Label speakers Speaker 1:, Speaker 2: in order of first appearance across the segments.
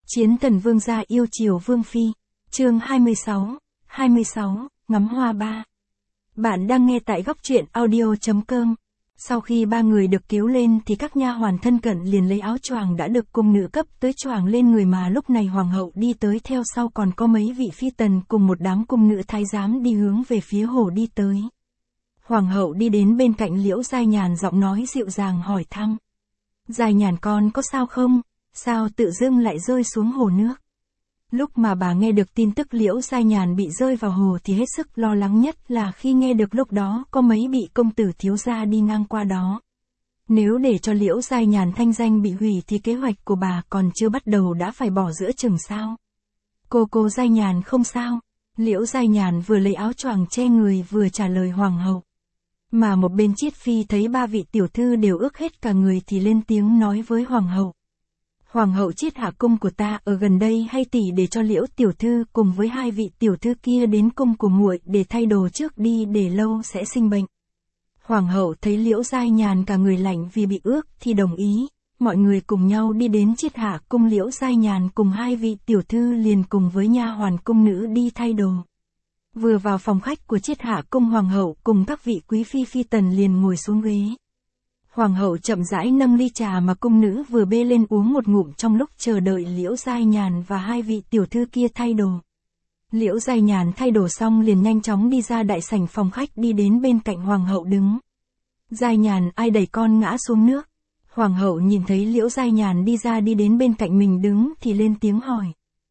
Speaker 1: Chiến thần vương gia yêu chiều vương phi. Chương 26, ngắm hoa 3. Bạn đang nghe tại góc truyện audio.com. Sau khi ba người được cứu lên thì các nha hoàn thân cận liền lấy áo choàng đã được cung nữ cấp tới choàng lên người, mà lúc này hoàng hậu đi tới, theo sau còn có mấy vị phi tần cùng một đám cung nữ thái giám đi hướng về phía hồ đi tới. Hoàng hậu đi đến bên cạnh Liễu Giai Nhàn, giọng nói dịu dàng hỏi thăm. Giai Nhàn con có sao không? Sao tự dưng lại rơi xuống hồ nước? Lúc mà bà nghe được tin tức Liễu Giai Nhàn bị rơi vào hồ thì hết sức lo lắng, nhất là khi nghe được lúc đó có mấy vị công tử thiếu gia đi ngang qua đó. Nếu để cho Liễu Giai Nhàn thanh danh bị hủy thì kế hoạch của bà còn chưa bắt đầu đã phải bỏ giữa chừng sao? Cô Giai Nhàn không sao. Liễu Giai Nhàn vừa lấy áo choàng che người vừa trả lời hoàng hậu. Mà một bên Chiết Phi thấy ba vị tiểu thư đều ướt hết cả người thì lên tiếng nói với hoàng hậu. Hoàng hậu, Chiết Hạ cung của ta ở gần đây, hay tỷ để cho Liễu tiểu thư cùng với hai vị tiểu thư kia đến cung của muội để thay đồ trước đi, để lâu sẽ sinh bệnh. Hoàng hậu thấy Liễu Giai Nhàn cả người lạnh vì bị ướt thì đồng ý, mọi người cùng nhau đi đến Chiết Hạ cung. Liễu Giai Nhàn cùng hai vị tiểu thư liền cùng với nha hoàn cung nữ đi thay đồ. Vừa vào phòng khách của Chiết Hạ cung, hoàng hậu cùng các vị quý phi phi tần liền ngồi xuống ghế. Hoàng hậu chậm rãi nâng ly trà mà cung nữ vừa bê lên uống một ngụm trong lúc chờ đợi Liễu Giai Nhàn và hai vị tiểu thư kia thay đồ. Liễu Giai Nhàn thay đồ xong liền nhanh chóng đi ra đại sảnh phòng khách, đi đến bên cạnh hoàng hậu đứng. Giai Nhàn, ai đẩy con ngã xuống nước? Hoàng hậu nhìn thấy Liễu Giai Nhàn đi ra, đi đến bên cạnh mình đứng thì lên tiếng hỏi.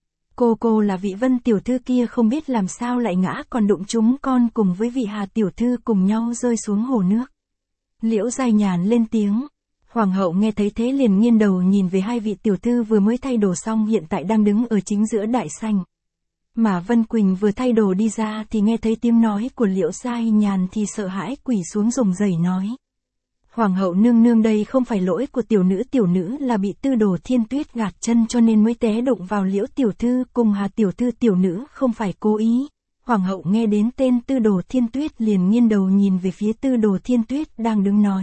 Speaker 1: Cô là vị Vân tiểu thư kia, không biết làm sao lại ngã, còn đụng chúng con cùng với vị Hà tiểu thư cùng nhau rơi xuống hồ nước. Liễu Giai Nhàn lên tiếng. Hoàng hậu nghe thấy thế liền nghiêng đầu nhìn về hai vị tiểu thư vừa mới thay đồ xong, hiện tại đang đứng ở chính giữa đại sảnh. Mà Vân Quỳnh vừa thay đồ đi ra thì nghe thấy tiếng nói của Liễu Giai Nhàn thì sợ hãi quỳ xuống rùng rẩy nói. Hoàng hậu nương nương, đây không phải lỗi của tiểu nữ là bị Tư Đồ Thiên Tuyết gạt chân cho nên mới té đụng vào Liễu tiểu thư cùng Hà tiểu thư, tiểu nữ không phải cố ý. Hoàng hậu nghe đến tên Tư Đồ Thiên Tuyết liền nghiêng đầu nhìn về phía Tư Đồ Thiên Tuyết đang đứng nói.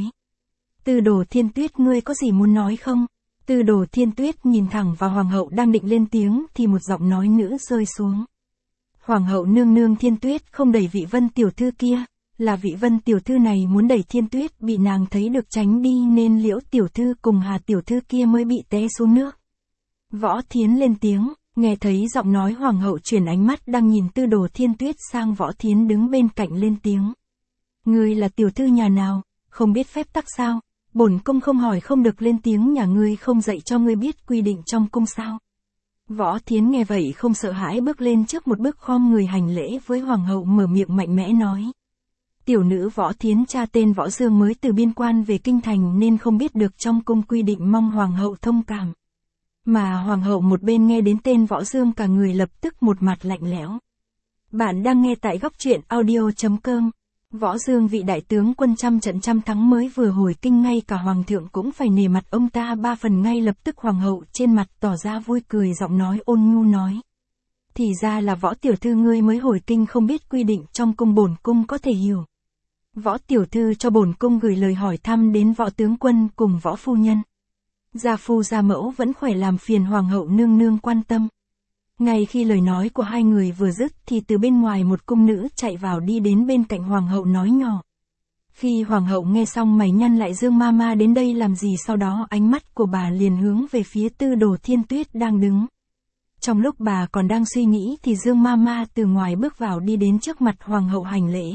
Speaker 1: Tư Đồ Thiên Tuyết, ngươi có gì muốn nói không? Tư Đồ Thiên Tuyết nhìn thẳng vào hoàng hậu đang định lên tiếng thì một giọng nói nữ rơi xuống. Hoàng hậu nương nương, Thiên Tuyết không đẩy vị Vân tiểu thư kia, là vị Vân tiểu thư này muốn đẩy Thiên Tuyết, bị nàng thấy được tránh đi nên Liễu tiểu thư cùng Hà tiểu thư kia mới bị té xuống nước. Võ Thiến lên tiếng. Nghe thấy giọng nói hoàng hậu, chuyển ánh mắt đang nhìn Tư Đồ Thiên Tuyết sang Võ Thiến đứng bên cạnh lên tiếng. Ngươi là tiểu thư nhà nào, không biết phép tắc sao? Bổn cung không hỏi không được lên tiếng, nhà ngươi không dạy cho ngươi biết quy định trong cung sao? Võ Thiến nghe vậy không sợ hãi, bước lên trước một bước khom người hành lễ với hoàng hậu, mở miệng mạnh mẽ nói. Tiểu nữ Võ Thiến, cha tên Võ Dương, mới từ biên quan về kinh thành nên không biết được trong cung quy định, mong hoàng hậu thông cảm. Mà hoàng hậu một bên nghe đến tên Võ Dương cả người lập tức một mặt lạnh lẽo. Bạn đang nghe tại góc truyện audio.com. Võ Dương, vị đại tướng quân trăm trận trăm thắng mới vừa hồi kinh, ngay cả hoàng thượng cũng phải nể mặt ông ta 3 phần. Ngay lập tức hoàng hậu trên mặt tỏ ra vui cười, giọng nói ôn nhu nói. Thì ra là Võ tiểu thư ngươi mới hồi kinh, không biết quy định trong cung, bổn cung có thể hiểu. Võ tiểu thư cho bổn cung gửi lời hỏi thăm đến Võ tướng quân cùng Võ phu nhân. Gia phu gia mẫu vẫn khỏe, làm phiền hoàng hậu nương nương quan tâm. Ngay khi lời nói của hai người vừa dứt thì từ bên ngoài một cung nữ chạy vào, đi đến bên cạnh hoàng hậu nói nhỏ. Khi hoàng hậu nghe xong mày nhăn lại, Dương Mama đến đây làm gì? Sau đó ánh mắt của bà liền hướng về phía Tư Đồ Thiên Tuyết đang đứng. Trong lúc bà còn đang suy nghĩ thì Dương Mama từ ngoài bước vào, đi đến trước mặt hoàng hậu hành lễ.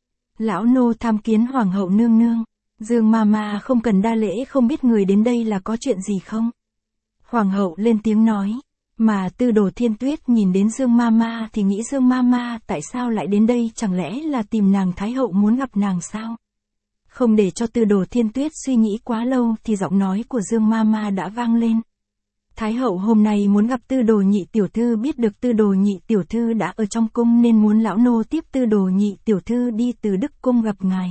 Speaker 1: Lão nô tham kiến hoàng hậu nương nương. Dương Mama không cần đa lễ, không biết người đến đây là có chuyện gì không? Hoàng hậu lên tiếng nói. Mà Tư Đồ Thiên Tuyết nhìn đến Dương Mama thì nghĩ, Dương Mama tại sao lại đến đây, chẳng lẽ là tìm nàng thái hậu muốn gặp nàng sao? Không để cho Tư Đồ Thiên Tuyết suy nghĩ quá lâu thì giọng nói của Dương Mama đã vang lên. Thái hậu hôm nay muốn gặp Tư Đồ nhị tiểu thư, biết được Tư Đồ nhị tiểu thư đã ở trong cung nên muốn lão nô tiếp Tư Đồ nhị tiểu thư đi từ Đức cung gặp ngài.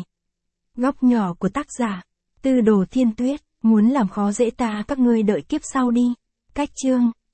Speaker 1: Góc nhỏ của tác giả Tư Đồ Thiên Tuyết, muốn làm khó dễ ta, các ngươi đợi kiếp sau đi. Cách chương